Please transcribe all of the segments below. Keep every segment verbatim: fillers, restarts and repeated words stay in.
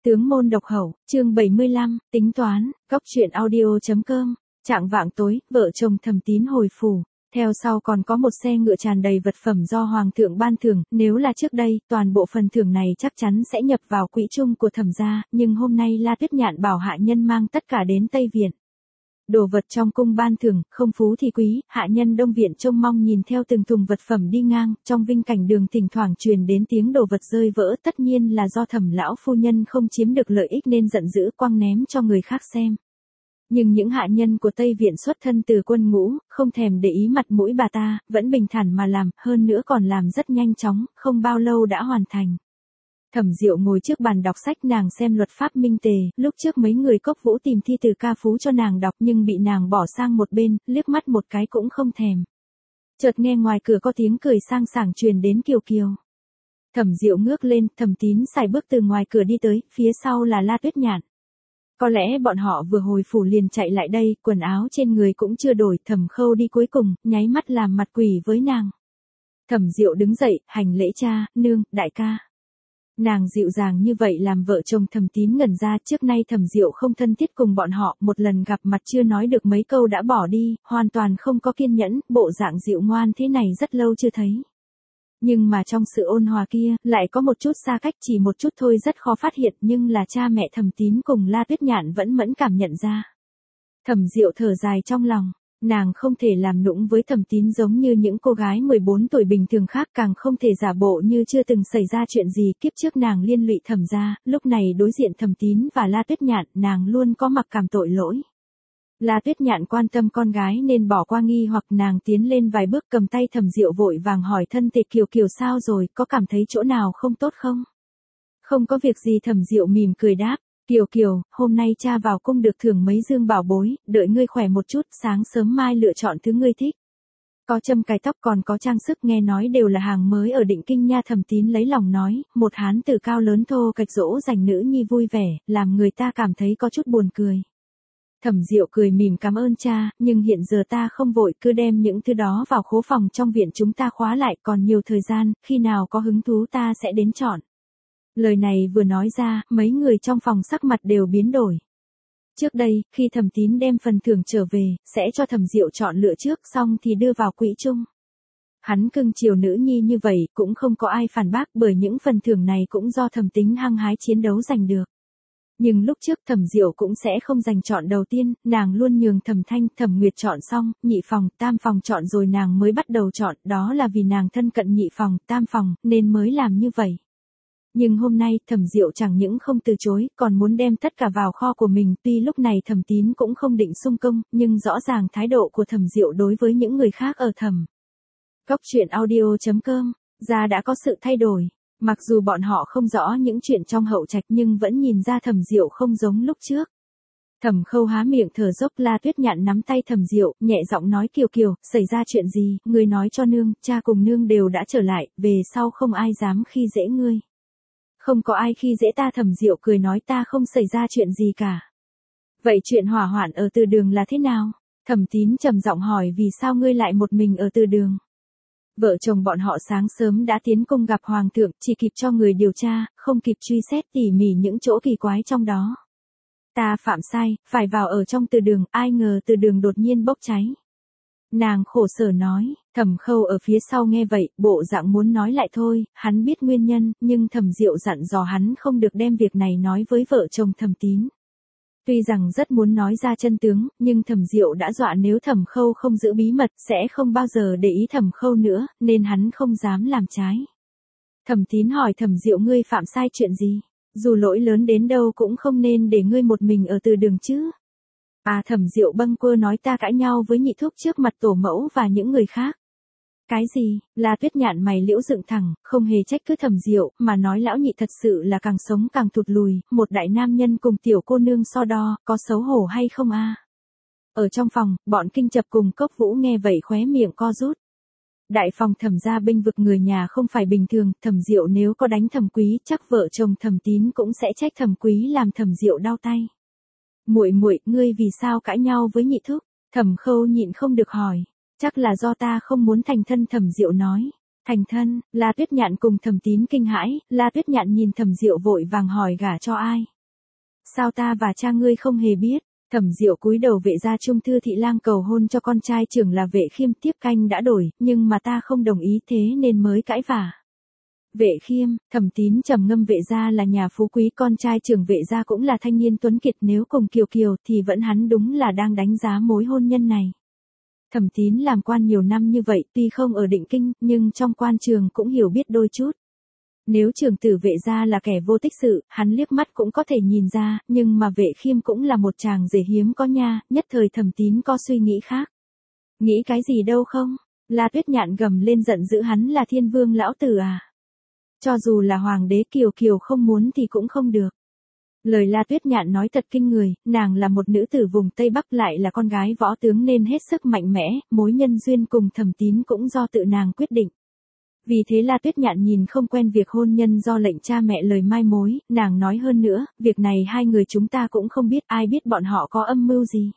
Tướng môn độc hậu, chương bảy mươi lăm, tính toán, góc truyện audio.com. Trạng vạng tối, vợ chồng Thẩm Tín hồi phủ. Theo sau còn có một xe ngựa tràn đầy vật phẩm do Hoàng thượng ban thưởng, nếu là trước đây, toàn bộ phần thưởng này chắc chắn sẽ nhập vào quỹ chung của Thẩm gia, nhưng hôm nay La Tuyết Nhạn bảo hạ nhân mang tất cả đến Tây Viện. Đồ vật trong cung ban thưởng, không phú thì quý, hạ nhân Đông Viện trông mong nhìn theo từng thùng vật phẩm đi ngang, trong vinh cảnh đường thỉnh thoảng truyền đến tiếng đồ vật rơi vỡ, tất nhiên là do Thẩm lão phu nhân không chiếm được lợi ích nên giận dữ quăng ném cho người khác xem. Nhưng những hạ nhân của Tây Viện xuất thân từ quân ngũ, không thèm để ý mặt mũi bà ta, vẫn bình thản mà làm, hơn nữa còn làm rất nhanh chóng, không bao lâu đã hoàn thành. Thẩm Diệu ngồi trước bàn đọc sách, nàng xem luật pháp minh tề, lúc trước mấy người Cốc Vũ tìm thi từ ca phú cho nàng đọc nhưng bị nàng bỏ sang một bên, liếc mắt một cái cũng không thèm. Chợt nghe ngoài cửa có tiếng cười sang sảng truyền đến Kiều Kiều. Thẩm Diệu ngước lên, Thẩm Tín sải bước từ ngoài cửa đi tới, phía sau là La Tuyết Nhạn. Có lẽ bọn họ vừa hồi phủ liền chạy lại đây, quần áo trên người cũng chưa đổi, Thẩm Khâu đi cuối cùng, nháy mắt làm mặt quỷ với nàng. Thẩm Diệu đứng dậy, hành lễ cha, nương, đại ca. Nàng dịu dàng như vậy làm vợ chồng Thẩm Tín ngẩn ra, trước nay Thẩm Diệu không thân thiết cùng bọn họ, một lần gặp mặt chưa nói được mấy câu đã bỏ đi, hoàn toàn không có kiên nhẫn, bộ dạng dịu ngoan thế này rất lâu chưa thấy. Nhưng mà trong sự ôn hòa kia, lại có một chút xa cách, chỉ một chút thôi rất khó phát hiện, nhưng là cha mẹ Thẩm Tín cùng La Tuyết Nhạn vẫn mẫn cảm nhận ra. Thẩm Diệu thở dài trong lòng. Nàng không thể làm nũng với Thẩm Tín giống như những cô gái mười bốn tuổi bình thường khác, càng không thể giả bộ như chưa từng xảy ra chuyện gì, kiếp trước nàng liên lụy Thẩm gia, lúc này đối diện Thẩm Tín và La Tuyết Nhạn, nàng luôn có mặc cảm tội lỗi. La Tuyết Nhạn quan tâm con gái nên bỏ qua nghi hoặc, nàng tiến lên vài bước cầm tay Thẩm Diệu vội vàng hỏi thân thể Kiều Kiều sao rồi, có cảm thấy chỗ nào không tốt không? Không có việc gì, Thẩm Diệu mỉm cười đáp. Kiều Kiều, hôm nay cha vào cung được thưởng mấy dương bảo bối, đợi ngươi khỏe một chút, sáng sớm mai lựa chọn thứ ngươi thích. Có châm cài tóc còn có trang sức, nghe nói đều là hàng mới ở Định Kinh nha. Thẩm Tín lấy lòng nói, một hán tử cao lớn thô kệch dỗ dành nữ nhi vui vẻ, làm người ta cảm thấy có chút buồn cười. Thẩm Diệu cười mỉm cảm ơn cha, nhưng hiện giờ ta không vội, cứ đem những thứ đó vào khố phòng trong viện chúng ta khóa lại, còn nhiều thời gian, khi nào có hứng thú ta sẽ đến chọn. Lời này vừa nói ra, mấy người trong phòng sắc mặt đều biến đổi. Trước đây, khi Thẩm Tín đem phần thưởng trở về, sẽ cho Thẩm Diệu chọn lựa trước, xong thì đưa vào quỹ chung. Hắn cưng chiều nữ nhi như vậy, cũng không có ai phản bác, bởi những phần thưởng này cũng do Thẩm Tín hăng hái chiến đấu giành được. Nhưng lúc trước Thẩm Diệu cũng sẽ không giành chọn đầu tiên, nàng luôn nhường Thẩm Thanh, Thẩm Nguyệt chọn xong, nhị phòng, tam phòng chọn rồi nàng mới bắt đầu chọn, đó là vì nàng thân cận nhị phòng, tam phòng, nên mới làm như vậy. Nhưng hôm nay, Thẩm Diệu chẳng những không từ chối, còn muốn đem tất cả vào kho của mình, tuy lúc này Thẩm Tín cũng không định xung công, nhưng rõ ràng thái độ của Thẩm Diệu đối với những người khác ở Thẩm. Góc truyện audio.com, ra đã có sự thay đổi. Mặc dù bọn họ không rõ những chuyện trong hậu trạch nhưng vẫn nhìn ra Thẩm Diệu không giống lúc trước. Thẩm Khâu há miệng thở dốc, La Tuyết Nhạn nắm tay Thẩm Diệu, nhẹ giọng nói Kiều Kiều, xảy ra chuyện gì, ngươi nói cho nương, cha cùng nương đều đã trở lại, về sau không ai dám khi dễ ngươi. Không có ai khi dễ ta. Thẩm Diệu cười nói, ta không xảy ra chuyện gì cả. Vậy chuyện hỏa hoạn ở Từ Đường là thế nào? Thẩm Tín trầm giọng hỏi, vì sao ngươi lại một mình ở Từ Đường? Vợ chồng bọn họ sáng sớm đã tiến cung gặp Hoàng thượng, chỉ kịp cho người điều tra, không kịp truy xét tỉ mỉ những chỗ kỳ quái trong đó. Ta phạm sai, phải vào ở trong Từ Đường, ai ngờ Từ Đường đột nhiên bốc cháy. Nàng khổ sở nói. Thẩm Khâu ở phía sau nghe vậy, bộ dạng muốn nói lại thôi, hắn biết nguyên nhân, nhưng Thẩm Diệu dặn dò hắn không được đem việc này nói với vợ chồng Thẩm Tín. Tuy rằng rất muốn nói ra chân tướng, nhưng Thẩm Diệu đã dọa nếu Thẩm Khâu không giữ bí mật, sẽ không bao giờ để ý Thẩm Khâu nữa, nên hắn không dám làm trái. Thẩm Tín hỏi Thẩm Diệu, ngươi phạm sai chuyện gì? Dù lỗi lớn đến đâu cũng không nên để ngươi một mình ở Từ Đường chứ. À, Thẩm Diệu bâng quơ nói, ta cãi nhau với nhị thúc trước mặt tổ mẫu và những người khác. Cái gì? La Tuyết Nhạn mày liễu dựng thẳng, không hề trách cứ Thẩm Diệu, mà nói lão nhị thật sự là càng sống càng thụt lùi, một đại nam nhân cùng tiểu cô nương so đo, có xấu hổ hay không a? Ở trong phòng, bọn Kinh Chập cùng Cốc Vũ nghe vậy khóe miệng co rút. Đại phòng Thẩm gia bênh vực người nhà không phải bình thường, Thẩm Diệu nếu có đánh Thẩm Quý, chắc vợ chồng Thẩm Tín cũng sẽ trách Thẩm Quý làm Thẩm Diệu đau tay. Muội muội, ngươi vì sao cãi nhau với nhị thúc? Thẩm Khâu nhịn không được hỏi. Chắc là do ta không muốn thành thân. Thẩm Diệu nói. Thành thân? La Tuyết Nhạn cùng Thẩm Tín kinh hãi, La Tuyết Nhạn nhìn Thẩm Diệu vội vàng hỏi, gả cho ai? sao ta và cha ngươi không hề biết. Thẩm Diệu cúi đầu vệ gia trung thư thị lang cầu hôn cho con trai trưởng là Vệ Khiêm, tiếp canh đã đổi, nhưng mà ta không đồng ý thế nên mới cãi vả. Vệ Khiêm, Thẩm Tín trầm ngâm, vệ gia là nhà phú quý, con trai trưởng vệ gia cũng là thanh niên tuấn kiệt, nếu cùng Kiều Kiều thì vẫn hắn đúng là đang đánh giá mối hôn nhân này. Thẩm Tín làm quan nhiều năm như vậy, tuy không ở Định Kinh, nhưng trong quan trường cũng hiểu biết đôi chút. Nếu trưởng tử vệ gia là kẻ vô tích sự, hắn liếc mắt cũng có thể nhìn ra, nhưng mà Vệ Khiêm cũng là một chàng rể hiếm có nha, nhất thời Thẩm Tín có suy nghĩ khác. Nghĩ cái gì đâu không? La Tuyết Nhạn gầm lên giận dữ, hắn là thiên vương lão tử à? Cho dù là hoàng đế, Kiều Kiều không muốn thì cũng không được. Lời La Tuyết Nhạn nói thật kinh người, nàng là một nữ tử vùng Tây Bắc, lại là con gái võ tướng nên hết sức mạnh mẽ, mối nhân duyên cùng Thẩm Tín cũng do tự nàng quyết định. Vì thế La Tuyết Nhạn nhìn không quen việc hôn nhân do lệnh cha mẹ lời mai mối, nàng nói hơn nữa, việc này hai người chúng ta cũng không biết, ai biết bọn họ có âm mưu gì.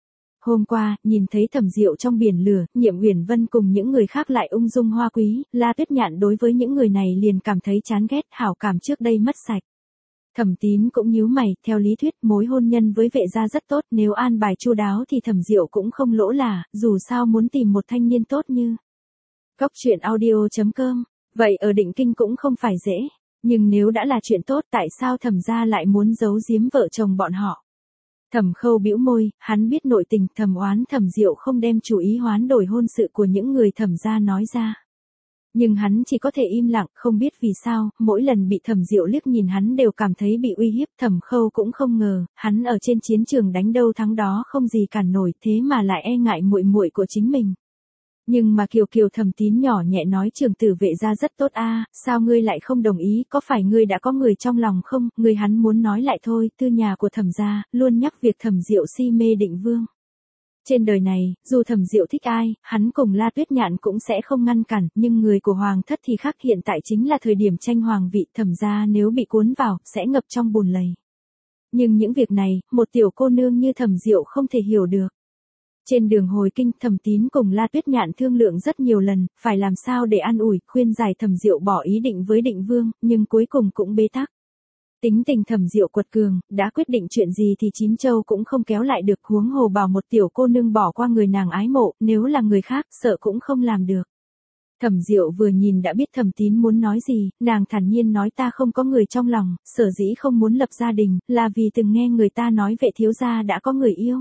Hôm qua, nhìn thấy Thẩm Diệu trong biển lửa, Nhiệm Uyển Vân cùng những người khác lại ung dung hoa quý, La Tuyết Nhạn đối với những người này liền cảm thấy chán ghét, hảo cảm trước đây mất sạch. Thẩm Tín cũng nhíu mày, theo lý thuyết mối hôn nhân với vệ gia rất tốt, nếu an bài chu đáo thì Thẩm Diệu cũng không lỗ là, dù sao muốn tìm một thanh niên tốt như Cóc truyện audio chấm com, vậy ở Định Kinh cũng không phải dễ, nhưng nếu đã là chuyện tốt tại sao Thẩm gia lại muốn giấu giếm vợ chồng bọn họ. Thẩm Khâu bĩu môi, hắn biết nội tình, thầm oán Thẩm Diệu không đem chủ ý hoán đổi hôn sự của những người Thẩm gia nói ra. Nhưng hắn chỉ có thể im lặng, không biết vì sao, mỗi lần bị Thẩm Diệu liếc nhìn hắn đều cảm thấy bị uy hiếp. Thẩm Khâu cũng không ngờ, hắn ở trên chiến trường đánh đâu thắng đó không gì cản nổi, thế mà lại e ngại muội muội của chính mình. Nhưng mà Kiều Kiều, Thẩm Tín nhỏ nhẹ nói, trưởng tử vệ gia rất tốt a, sao ngươi lại không đồng ý, có phải ngươi đã có người trong lòng không? Ngươi hắn muốn nói lại thôi, tư nhà của Thẩm gia luôn nhắc việc Thẩm Diệu si mê Định Vương. Trên đời này, dù Thẩm Diệu thích ai, hắn cùng La Tuyết Nhạn cũng sẽ không ngăn cản, nhưng người của hoàng thất thì khác, hiện tại chính là thời điểm tranh hoàng vị, Thẩm gia nếu bị cuốn vào, sẽ ngập trong bùn lầy. Nhưng những việc này, một tiểu cô nương như Thẩm Diệu không thể hiểu được. Trên đường hồi kinh, Thẩm Tín cùng La Tuyết Nhạn thương lượng rất nhiều lần, phải làm sao để an ủi, khuyên giải Thẩm Diệu bỏ ý định với Định Vương, nhưng cuối cùng cũng bế tắc. Tính tình Thẩm Diệu quật cường, đã quyết định chuyện gì thì chín châu cũng không kéo lại được, huống hồ bảo một tiểu cô nương bỏ qua người nàng ái mộ, nếu là người khác, sợ cũng không làm được. Thẩm Diệu vừa nhìn đã biết Thẩm Tín muốn nói gì, nàng thản nhiên nói, ta không có người trong lòng, sở dĩ không muốn lập gia đình, là vì từng nghe người ta nói vệ thiếu gia đã có người yêu.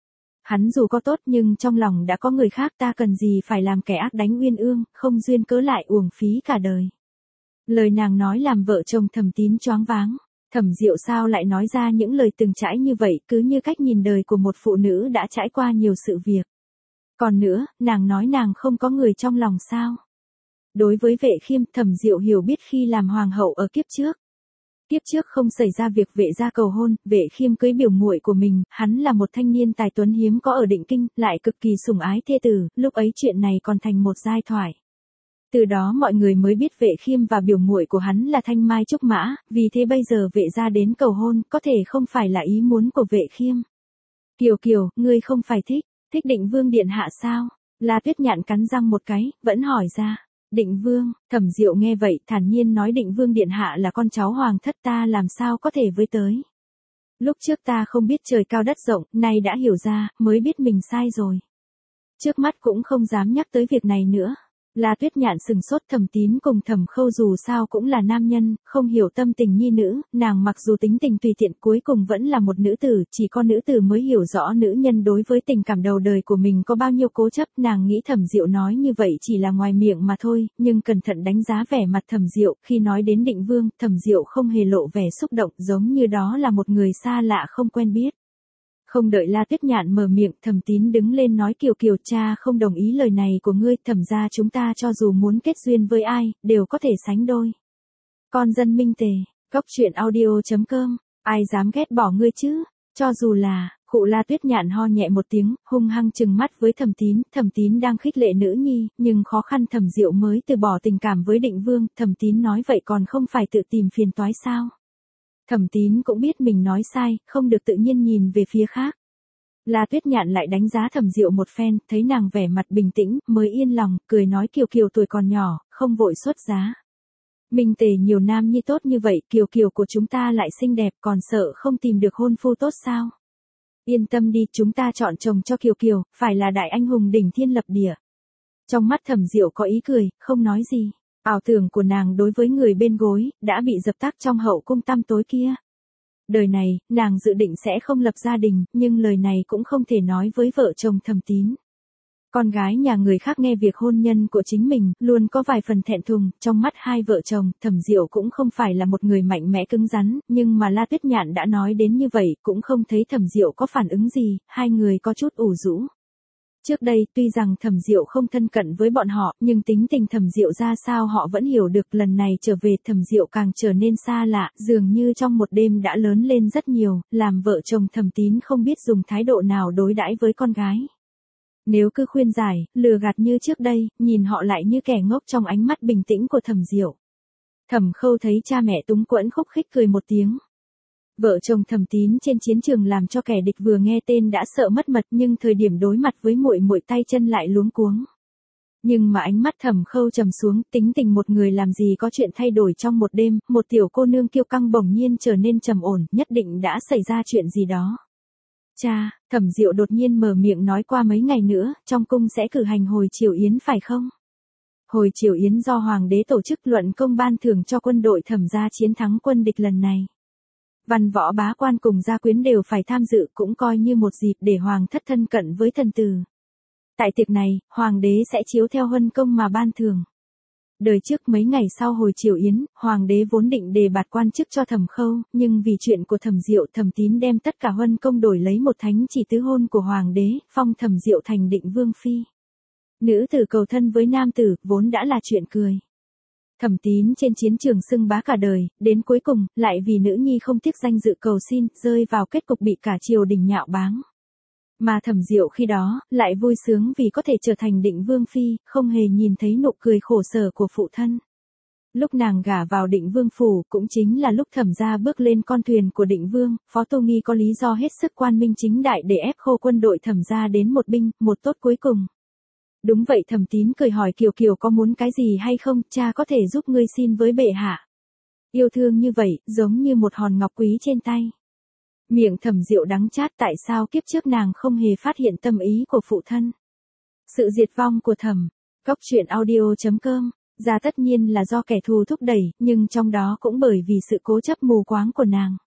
Hắn dù có tốt nhưng trong lòng đã có người khác, ta cần gì phải làm kẻ ác đánh uyên ương, không duyên cớ lại uổng phí cả đời. Lời nàng nói làm vợ chồng Thẩm Tín choáng váng. Thẩm Diệu sao lại nói ra những lời từng trải như vậy, cứ như cách nhìn đời của một phụ nữ đã trải qua nhiều sự việc. Còn nữa, nàng nói nàng không có người trong lòng sao? Đối với Vệ Khiêm, Thẩm Diệu hiểu biết khi làm hoàng hậu ở kiếp trước. Kiếp trước không xảy ra việc vệ gia cầu hôn, Vệ Khiêm cưới biểu muội của mình, hắn là một thanh niên tài tuấn hiếm có ở Định Kinh, lại cực kỳ sủng ái thê tử, lúc ấy chuyện này còn thành một giai thoại. Từ đó mọi người mới biết Vệ Khiêm và biểu muội của hắn là Thanh Mai Trúc Mã, vì thế bây giờ vệ gia đến cầu hôn, có thể không phải là ý muốn của Vệ Khiêm. Kiều Kiều, ngươi không phải thích, thích Định Vương điện hạ sao? La Tuyết Nhạn cắn răng một cái, vẫn hỏi ra. Định Vương, Thẩm Diệu nghe vậy, thản nhiên nói, Định Vương điện hạ là con cháu hoàng thất, ta làm sao có thể với tới. Lúc trước ta không biết trời cao đất rộng, nay đã hiểu ra, mới biết mình sai rồi. Trước mắt cũng không dám nhắc tới việc này nữa. La Tuyết Nhạn sừng sốt, Thẩm Tín cùng Thẩm Khâu dù sao cũng là nam nhân, không hiểu tâm tình nhi nữ, nàng mặc dù tính tình tùy tiện cuối cùng vẫn là một nữ tử, chỉ có nữ tử mới hiểu rõ nữ nhân đối với tình cảm đầu đời của mình có bao nhiêu cố chấp, nàng nghĩ Thẩm Diệu nói như vậy chỉ là ngoài miệng mà thôi, nhưng cẩn thận đánh giá vẻ mặt Thẩm Diệu, khi nói đến Định Vương, Thẩm Diệu không hề lộ vẻ xúc động, giống như đó là một người xa lạ không quen biết. Không đợi La Tuyết Nhạn mở miệng, Thẩm Tín đứng lên nói, Kiều Kiều, cha không đồng ý lời này của ngươi, Thẩm gia chúng ta cho dù muốn kết duyên với ai, đều có thể sánh đôi. Con dân minh tề, Cóc truyện audio chấm com, ai dám ghét bỏ ngươi chứ, cho dù là, khụ La Tuyết Nhạn ho nhẹ một tiếng, hung hăng trừng mắt với Thẩm Tín, Thẩm Tín đang khích lệ nữ nhi, nhưng khó khăn Thẩm Diệu mới từ bỏ tình cảm với Định Vương, Thẩm Tín nói vậy còn không phải tự tìm phiền toái sao? Thẩm Tín cũng biết mình nói sai, không được tự nhiên nhìn về phía khác. La Tuyết Nhạn lại đánh giá Thẩm Diệu một phen, thấy nàng vẻ mặt bình tĩnh, mới yên lòng, cười nói, Kiều Kiều tuổi còn nhỏ, không vội xuất giá. Minh Tề nhiều nam nhi tốt như vậy, Kiều Kiều của chúng ta lại xinh đẹp, còn sợ không tìm được hôn phu tốt sao? Yên tâm đi, chúng ta chọn chồng cho Kiều Kiều, phải là đại anh hùng đỉnh thiên lập địa. Trong mắt Thẩm Diệu có ý cười, không nói gì. Ảo tưởng của nàng đối với người bên gối, đã bị dập tắt trong hậu cung tăm tối kia. Đời này, nàng dự định sẽ không lập gia đình, nhưng lời này cũng không thể nói với vợ chồng Thẩm Tín. Con gái nhà người khác nghe việc hôn nhân của chính mình, luôn có vài phần thẹn thùng, trong mắt hai vợ chồng, Thẩm Diệu cũng không phải là một người mạnh mẽ cứng rắn, nhưng mà La Tuyết Nhạn đã nói đến như vậy, cũng không thấy Thẩm Diệu có phản ứng gì, hai người có chút ủ rũ. Trước đây, tuy rằng Thẩm Diệu không thân cận với bọn họ, nhưng tính tình Thẩm Diệu ra sao họ vẫn hiểu được, lần này trở về Thẩm Diệu càng trở nên xa lạ, dường như trong một đêm đã lớn lên rất nhiều, làm vợ chồng Thẩm Tín không biết dùng thái độ nào đối đãi với con gái. Nếu cứ khuyên giải, lừa gạt như trước đây, nhìn họ lại như kẻ ngốc trong ánh mắt bình tĩnh của Thẩm Diệu. Thẩm Khâu thấy cha mẹ túng quẫn khúc khích cười một tiếng. Vợ chồng Thẩm Tín trên chiến trường làm cho kẻ địch vừa nghe tên đã sợ mất mật, nhưng thời điểm đối mặt với muội muội tay chân lại luống cuống. Nhưng mà ánh mắt Thẩm Khâu trầm xuống, tính tình một người làm gì có chuyện thay đổi trong một đêm, một tiểu cô nương kiêu căng bỗng nhiên trở nên trầm ổn, nhất định đã xảy ra chuyện gì đó. Cha, Thẩm Diệu đột nhiên mở miệng nói, qua mấy ngày nữa, trong cung sẽ cử hành hồi triều yến phải không? Hồi triều yến do Hoàng đế tổ chức, luận công ban thưởng cho quân đội Thẩm gia chiến thắng quân địch lần này. Văn võ bá quan cùng gia quyến đều phải tham dự, cũng coi như một dịp để Hoàng thất thân cận với thần tử. Tại tiệc này, Hoàng đế sẽ chiếu theo huân công mà ban thưởng. Đời trước mấy ngày sau hồi triều yến, Hoàng đế vốn định đề bạt quan chức cho Thẩm Khâu, nhưng vì chuyện của Thẩm Diệu, Thẩm Tín đem tất cả huân công đổi lấy một thánh chỉ tứ hôn của Hoàng đế, phong Thẩm Diệu thành định vương phi. Nữ tử cầu thân với nam tử, vốn đã là chuyện cười. Thẩm Tín trên chiến trường xưng bá cả đời, đến cuối cùng, lại vì nữ nhi không tiếc danh dự cầu xin, rơi vào kết cục bị cả triều đình nhạo báng. Mà Thẩm Diệu khi đó, lại vui sướng vì có thể trở thành định vương phi, không hề nhìn thấy nụ cười khổ sở của phụ thân. Lúc nàng gả vào định vương phủ, cũng chính là lúc Thẩm gia bước lên con thuyền của định vương, Phó Tô Nghi có lý do hết sức quan minh chính đại để ép khô quân đội Thẩm gia đến một binh, một tốt cuối cùng. Đúng vậy, Thẩm Tín cười hỏi Kiều Kiều có muốn cái gì hay không, cha có thể giúp ngươi xin với bệ hạ. Yêu thương như vậy, giống như một hòn ngọc quý trên tay. Miệng Thẩm Diệu đắng chát, tại sao kiếp trước nàng không hề phát hiện tâm ý của phụ thân. Sự diệt vong của Thẩm, Cốc truyện audio chấm com, ra tất nhiên là do kẻ thù thúc đẩy, nhưng trong đó cũng bởi vì sự cố chấp mù quáng của nàng.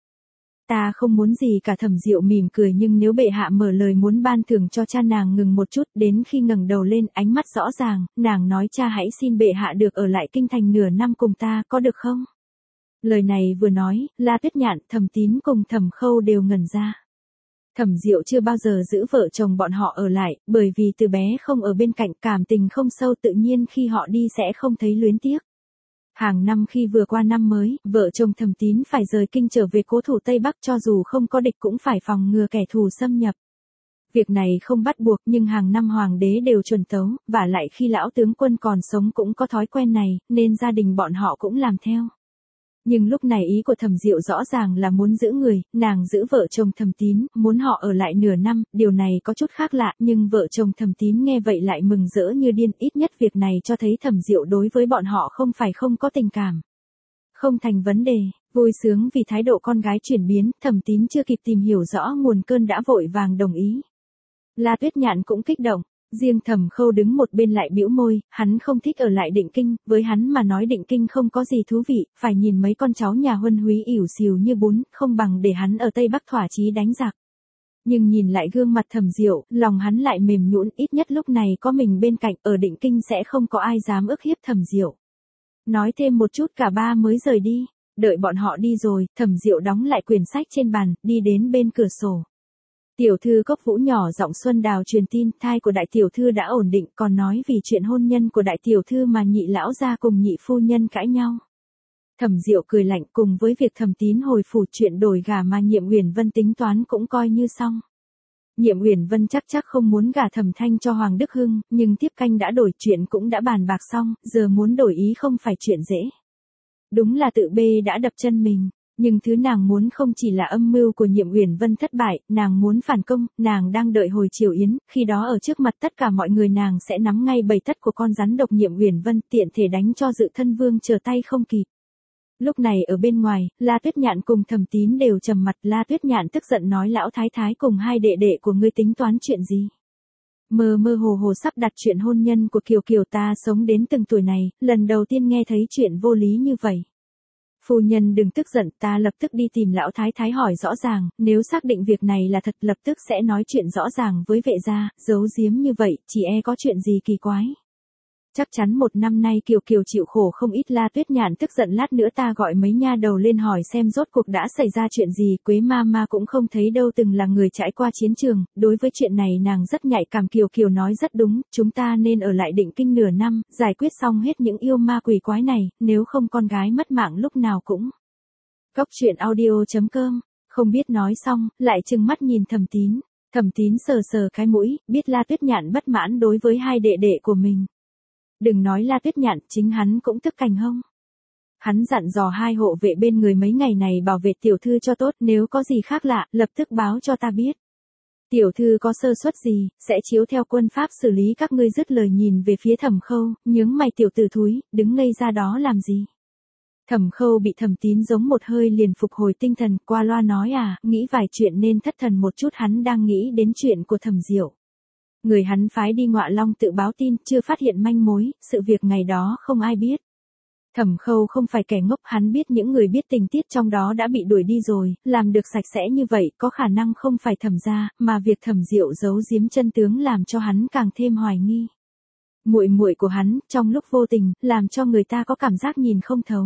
Ta không muốn gì cả, Thẩm Diệu mỉm cười, nhưng nếu bệ hạ mở lời muốn ban thưởng cho cha. Nàng ngừng một chút, đến khi ngẩng đầu lên, ánh mắt rõ ràng, nàng nói, cha hãy xin bệ hạ được ở lại kinh thành nửa năm cùng ta, có được không? Lời này vừa nói, La Tuyết Nhạn, Thẩm Tín cùng Thẩm Khâu đều ngẩn ra. Thẩm Diệu chưa bao giờ giữ vợ chồng bọn họ ở lại, bởi vì từ bé không ở bên cạnh, cảm tình không sâu, tự nhiên khi họ đi sẽ không thấy luyến tiếc. Hàng năm khi vừa qua năm mới, vợ chồng Thẩm Tín phải rời kinh trở về cố thủ Tây Bắc, cho dù không có địch cũng phải phòng ngừa kẻ thù xâm nhập. Việc này không bắt buộc, nhưng hàng năm hoàng đế đều chuẩn tấu, vả lại khi lão tướng quân còn sống cũng có thói quen này, nên gia đình bọn họ cũng làm theo. Nhưng lúc này ý của Thẩm Diệu rõ ràng là muốn giữ người, nàng giữ vợ chồng Thẩm Tín, muốn họ ở lại nửa năm, điều này có chút khác lạ, nhưng vợ chồng Thẩm Tín nghe vậy lại mừng rỡ như điên, ít nhất việc này cho thấy Thẩm Diệu đối với bọn họ không phải không có tình cảm. Không thành vấn đề, vui sướng vì thái độ con gái chuyển biến, Thẩm Tín chưa kịp tìm hiểu rõ nguồn cơn đã vội vàng đồng ý. La Tuyết Nhạn cũng kích động. Riêng Thẩm Khâu đứng một bên lại bĩu môi, hắn không thích ở lại Định Kinh, với hắn mà nói Định Kinh không có gì thú vị, phải nhìn mấy con cháu nhà Huân Húy ỉu xìu như bún, không bằng để hắn ở Tây Bắc thỏa chí đánh giặc. Nhưng nhìn lại gương mặt Thẩm Diệu, lòng hắn lại mềm nhũn, ít nhất lúc này có mình bên cạnh, ở Định Kinh sẽ không có ai dám ức hiếp Thẩm Diệu. Nói thêm một chút cả ba mới rời đi, đợi bọn họ đi rồi, Thẩm Diệu đóng lại quyển sách trên bàn, đi đến bên cửa sổ. Tiểu thư Cốc Vũ nhỏ giọng Xuân Đào truyền tin, thai của đại tiểu thư đã ổn định, còn nói vì chuyện hôn nhân của đại tiểu thư mà nhị lão gia cùng nhị phu nhân cãi nhau. Thẩm Diệu cười lạnh, cùng với việc Thẩm Tín hồi phủ, chuyện đổi gả mà Nhiệm Uyển Vân tính toán cũng coi như xong. Nhiệm Uyển Vân chắc chắc không muốn gả Thẩm Thanh cho Hoàng Đức Hưng, nhưng tiếp canh đã đổi, chuyện cũng đã bàn bạc xong, giờ muốn đổi ý không phải chuyện dễ. Đúng là tự bê đã đập chân mình. Nhưng thứ nàng muốn không chỉ là âm mưu của Nhiệm Uyển Vân thất bại, nàng muốn phản công, nàng đang đợi hồi chiều yến, khi đó ở trước mặt tất cả mọi người nàng sẽ nắm ngay bầy tất của con rắn độc Nhiệm Uyển Vân, tiện thể đánh cho Dự Thân Vương trở tay không kịp. Lúc này ở bên ngoài, La Tuyết Nhạn cùng Thẩm Tín đều trầm mặt, La Tuyết Nhạn tức giận nói lão thái thái cùng hai đệ đệ của ngươi tính toán chuyện gì? Mơ mơ hồ hồ sắp đặt chuyện hôn nhân của Kiều Kiều, ta sống đến từng tuổi này, lần đầu tiên nghe thấy chuyện vô lý như vậy. Phu nhân đừng tức giận, ta lập tức đi tìm lão thái thái hỏi rõ ràng, nếu xác định việc này là thật lập tức sẽ nói chuyện rõ ràng với vệ gia, giấu giếm như vậy, chỉ e có chuyện gì kỳ quái. Chắc chắn một năm nay Kiều Kiều chịu khổ không ít. La Tuyết Nhạn tức giận, lát nữa ta gọi mấy nha đầu lên hỏi xem rốt cuộc đã xảy ra chuyện gì. Quế ma ma cũng không thấy đâu, từng là người trải qua chiến trường, đối với chuyện này nàng rất nhạy cảm. Kiều Kiều nói rất đúng, chúng ta nên ở lại Định Kinh nửa năm, giải quyết xong hết những yêu ma quỷ quái này, nếu không con gái mất mạng lúc nào cũng. Cốc truyện audio chấm com, không biết nói xong, lại trừng mắt nhìn Thẩm Tín. Thẩm Tín sờ sờ cái mũi, biết La Tuyết Nhạn bất mãn đối với hai đệ đệ của mình. Đừng nói La Tuyết Nhạn, chính hắn cũng tức cành hông. Hắn dặn dò hai hộ vệ bên người mấy ngày này bảo vệ tiểu thư cho tốt, nếu có gì khác lạ, lập tức báo cho ta biết. Tiểu thư có sơ suất gì, sẽ chiếu theo quân pháp xử lý các ngươi. Dứt lời nhìn về phía Thẩm Khâu, nhướng mày, tiểu tử thúi, đứng ngây ra đó làm gì? Thẩm Khâu bị Thẩm Tín giống một hơi liền phục hồi tinh thần, qua loa nói à, nghĩ vài chuyện nên thất thần một chút. Hắn đang nghĩ đến chuyện của Thẩm Diệu. Người hắn phái đi Ngọa Long tự báo tin, chưa phát hiện manh mối, sự việc ngày đó không ai biết. Thẩm Khâu không phải kẻ ngốc, hắn biết những người biết tình tiết trong đó đã bị đuổi đi rồi, làm được sạch sẽ như vậy, có khả năng không phải Thẩm gia, mà việc Thẩm Diệu giấu giếm chân tướng làm cho hắn càng thêm hoài nghi. Muội muội của hắn, trong lúc vô tình, làm cho người ta có cảm giác nhìn không thấu.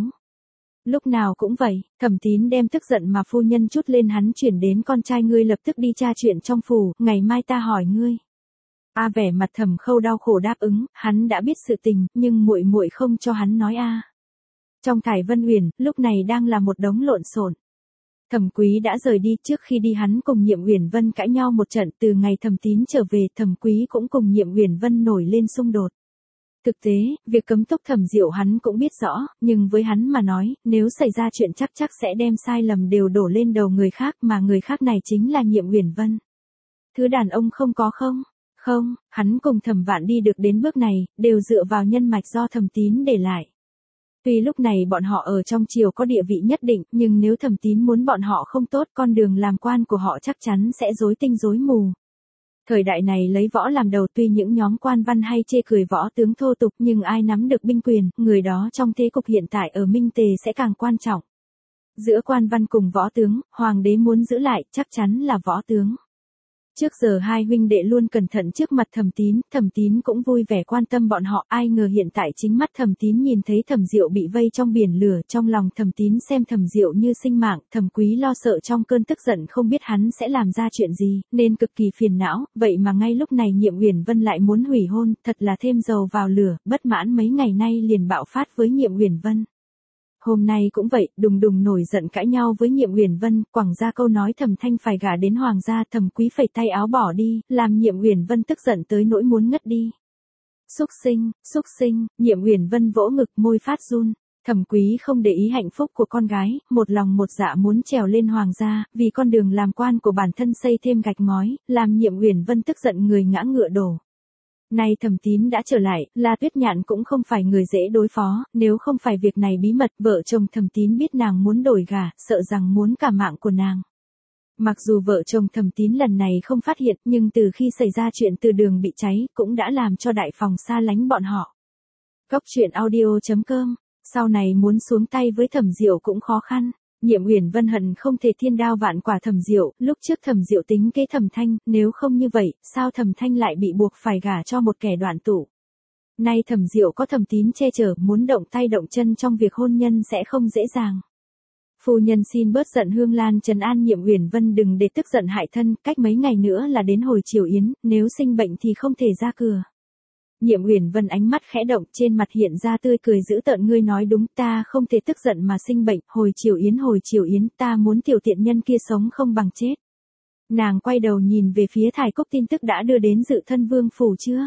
Lúc nào cũng vậy, Thẩm Tín đem tức giận mà phu nhân chút lên hắn chuyển đến con trai ngươi lập tức đi tra chuyện trong phủ, ngày mai ta hỏi ngươi. A à, vẻ mặt Thẩm Khâu đau khổ đáp ứng, hắn đã biết sự tình, nhưng muội muội không cho hắn nói a. À. Trong Thải Vân Uyển, lúc này đang là một đống lộn xộn. Thẩm Quý đã rời đi, trước khi đi hắn cùng Nhiệm Uyển Vân cãi nhau một trận, từ ngày Thẩm Tín trở về, Thẩm Quý cũng cùng Nhiệm Uyển Vân nổi lên xung đột. Thực tế, việc cấm túc Thẩm Diệu hắn cũng biết rõ, nhưng với hắn mà nói, nếu xảy ra chuyện chắc chắc sẽ đem sai lầm đều đổ lên đầu người khác, mà người khác này chính là Nhiệm Uyển Vân. Thứ đàn ông không có không? Không, hắn cùng Thẩm Vạn đi được đến bước này, đều dựa vào nhân mạch do Thẩm Tín để lại. Tuy lúc này bọn họ ở trong triều có địa vị nhất định, nhưng nếu Thẩm Tín muốn bọn họ không tốt, con đường làm quan của họ chắc chắn sẽ rối tinh rối mù. Thời đại này lấy võ làm đầu, tuy những nhóm quan văn hay chê cười võ tướng thô tục, nhưng ai nắm được binh quyền, người đó trong thế cục hiện tại ở Minh Tề sẽ càng quan trọng. Giữa quan văn cùng võ tướng, hoàng đế muốn giữ lại, chắc chắn là võ tướng. Trước giờ hai huynh đệ luôn cẩn thận trước mặt Thẩm Tín, Thẩm Tín cũng vui vẻ quan tâm bọn họ, ai ngờ hiện tại chính mắt Thẩm Tín nhìn thấy Thẩm Diệu bị vây trong biển lửa, trong lòng Thẩm Tín xem Thẩm Diệu như sinh mạng, Thẩm Quý lo sợ trong cơn tức giận không biết hắn sẽ làm ra chuyện gì, nên cực kỳ phiền não, vậy mà ngay lúc này Nhiệm Uyển Vân lại muốn hủy hôn, thật là thêm dầu vào lửa, bất mãn mấy ngày nay liền bạo phát với Nhiệm Uyển Vân. Hôm nay cũng vậy, đùng đùng nổi giận cãi nhau với Nhiệm Uyển Vân, quẳng ra câu nói Thẩm Thanh phải gả đến hoàng gia, Thẩm Quý phẩy tay áo bỏ đi, làm Nhiệm Uyển Vân tức giận tới nỗi muốn ngất đi. Xúc sinh, xúc sinh, Nhiệm Uyển Vân vỗ ngực môi phát run. Thẩm Quý không để ý hạnh phúc của con gái, một lòng một dạ muốn trèo lên hoàng gia, vì con đường làm quan của bản thân xây thêm gạch ngói, làm Nhiệm Uyển Vân tức giận người ngã ngựa đổ. Nay Thẩm Tín đã trở lại, La Tuyết Nhạn cũng không phải người dễ đối phó, nếu không phải việc này bí mật, vợ chồng Thẩm Tín biết nàng muốn đổi gả, sợ rằng muốn cả mạng của nàng. Mặc dù vợ chồng Thẩm Tín lần này không phát hiện, nhưng từ khi xảy ra chuyện từ đường bị cháy, cũng đã làm cho đại phòng xa lánh bọn họ. Cốc truyện audio chấm com, sau này muốn xuống tay với Thẩm Diệu cũng khó khăn. Nhiệm Uyển Vân hận không thể thiên đao vạn quả Thẩm Diệu, lúc trước Thẩm Diệu tính kế Thẩm Thanh, nếu không như vậy, sao Thẩm Thanh lại bị buộc phải gả cho một kẻ đoạn tụ. Nay Thẩm Diệu có Thẩm Tín che chở, muốn động tay động chân trong việc hôn nhân sẽ không dễ dàng. Phu nhân xin bớt giận, Hương Lan trấn an Nhiệm Uyển Vân đừng để tức giận hại thân, cách mấy ngày nữa là đến hồi chiều yến, nếu sinh bệnh thì không thể ra cửa. Nhiệm Uyển Vân ánh mắt khẽ động, trên mặt hiện ra tươi cười dữ tợn, ngươi nói đúng, ta không thể tức giận mà sinh bệnh, hồi chiều yến hồi chiều yến, ta muốn tiểu tiện nhân kia sống không bằng chết. Nàng quay đầu nhìn về phía Thải Cúc, tin tức đã đưa đến Dự Thân Vương phủ chưa?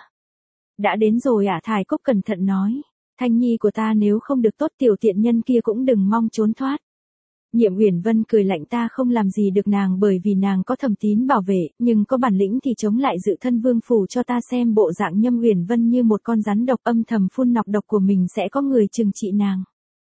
Đã đến rồi ạ. À? Thải Cúc cẩn thận nói, Thanh nhi của ta nếu không được tốt tiểu tiện nhân kia cũng đừng mong trốn thoát. Nhiệm Uyển Vân cười lạnh, ta không làm gì được nàng bởi vì nàng có Thẩm Tín bảo vệ, nhưng có bản lĩnh thì chống lại Dự Thân Vương phủ cho ta xem. Bộ dạng Nhâm Uyển Vân như một con rắn độc, âm thầm phun nọc độc của mình sẽ có người trừng trị nàng.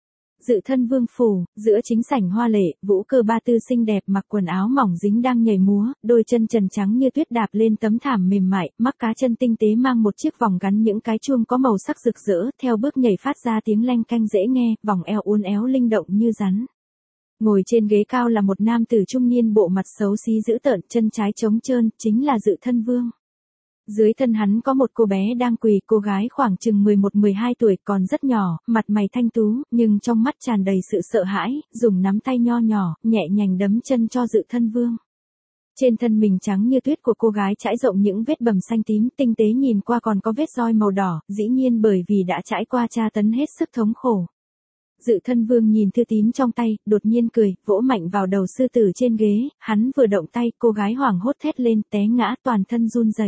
Dự Thân Vương phủ, giữa chính sảnh hoa lệ, Vũ Cơ Ba Tư xinh đẹp mặc quần áo mỏng dính đang nhảy múa, đôi chân trần trắng như tuyết đạp lên tấm thảm mềm mại, mắc cá chân tinh tế mang một chiếc vòng gắn những cái chuông có màu sắc rực rỡ, theo bước nhảy phát ra tiếng leng canh dễ nghe, vòng eo uốn éo linh động như rắn. Ngồi trên ghế cao là một nam tử trung niên bộ mặt xấu xí dữ tợn, chân trái trống trơn, chính là Dự Thân Vương. Dưới thân hắn có một cô bé đang quỳ, cô gái khoảng chừng mười một mười hai tuổi, còn rất nhỏ, mặt mày thanh tú, nhưng trong mắt tràn đầy sự sợ hãi, dùng nắm tay nho nhỏ, nhẹ nhàng đấm chân cho Dự Thân Vương. Trên thân mình trắng như tuyết của cô gái trải rộng những vết bầm xanh tím, tinh tế nhìn qua còn có vết roi màu đỏ, dĩ nhiên bởi vì đã trải qua tra tấn hết sức thống khổ. Dự Thân Vương nhìn thư tín trong tay, đột nhiên cười, vỗ mạnh vào đầu sư tử trên ghế, hắn vừa động tay, cô gái hoảng hốt thét lên, té ngã, toàn thân run rẩy.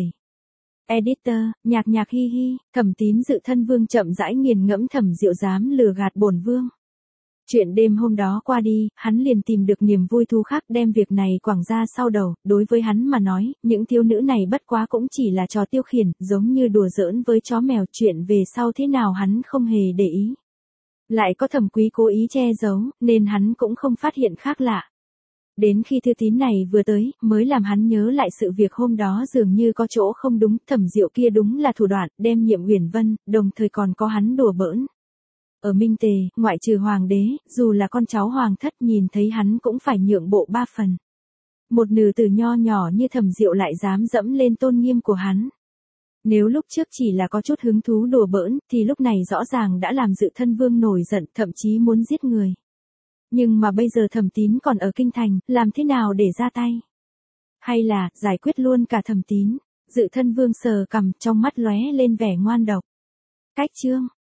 Editor, nhạc nhạc hi hi, Thẩm Tín. Dự Thân Vương chậm rãi nghiền ngẫm Thẩm Diệu dám lừa gạt bổn vương. Chuyện đêm hôm đó qua đi, hắn liền tìm được niềm vui thú khác, đem việc này quẳng ra sau đầu. Đối với hắn mà nói, những thiếu nữ này bất quá cũng chỉ là trò tiêu khiển, giống như đùa giỡn với chó mèo. Chuyện về sau thế nào hắn không hề để ý. Lại có Thẩm Quý cố ý che giấu, nên hắn cũng không phát hiện khác lạ. Đến khi thư tín này vừa tới, mới làm hắn nhớ lại sự việc hôm đó dường như có chỗ không đúng, Thẩm Diệu kia đúng là thủ đoạn, đem Nhiệm Uyển Vân, đồng thời còn có hắn đùa bỡn. Ở Minh Tề, ngoại trừ hoàng đế, dù là con cháu hoàng thất nhìn thấy hắn cũng phải nhượng bộ ba phần. Một nữ tử nho nhỏ như Thẩm Diệu lại dám dẫm lên tôn nghiêm của hắn. Nếu lúc trước chỉ là có chút hứng thú đùa bỡn, thì lúc này rõ ràng đã làm Dự Thân Vương nổi giận, thậm chí muốn giết người. Nhưng mà bây giờ Thẩm Tín còn ở kinh thành, làm thế nào để ra tay? Hay là, giải quyết luôn cả Thẩm Tín? Dự Thân Vương sờ cằm, trong mắt lóe lên vẻ ngoan độc. Cách chương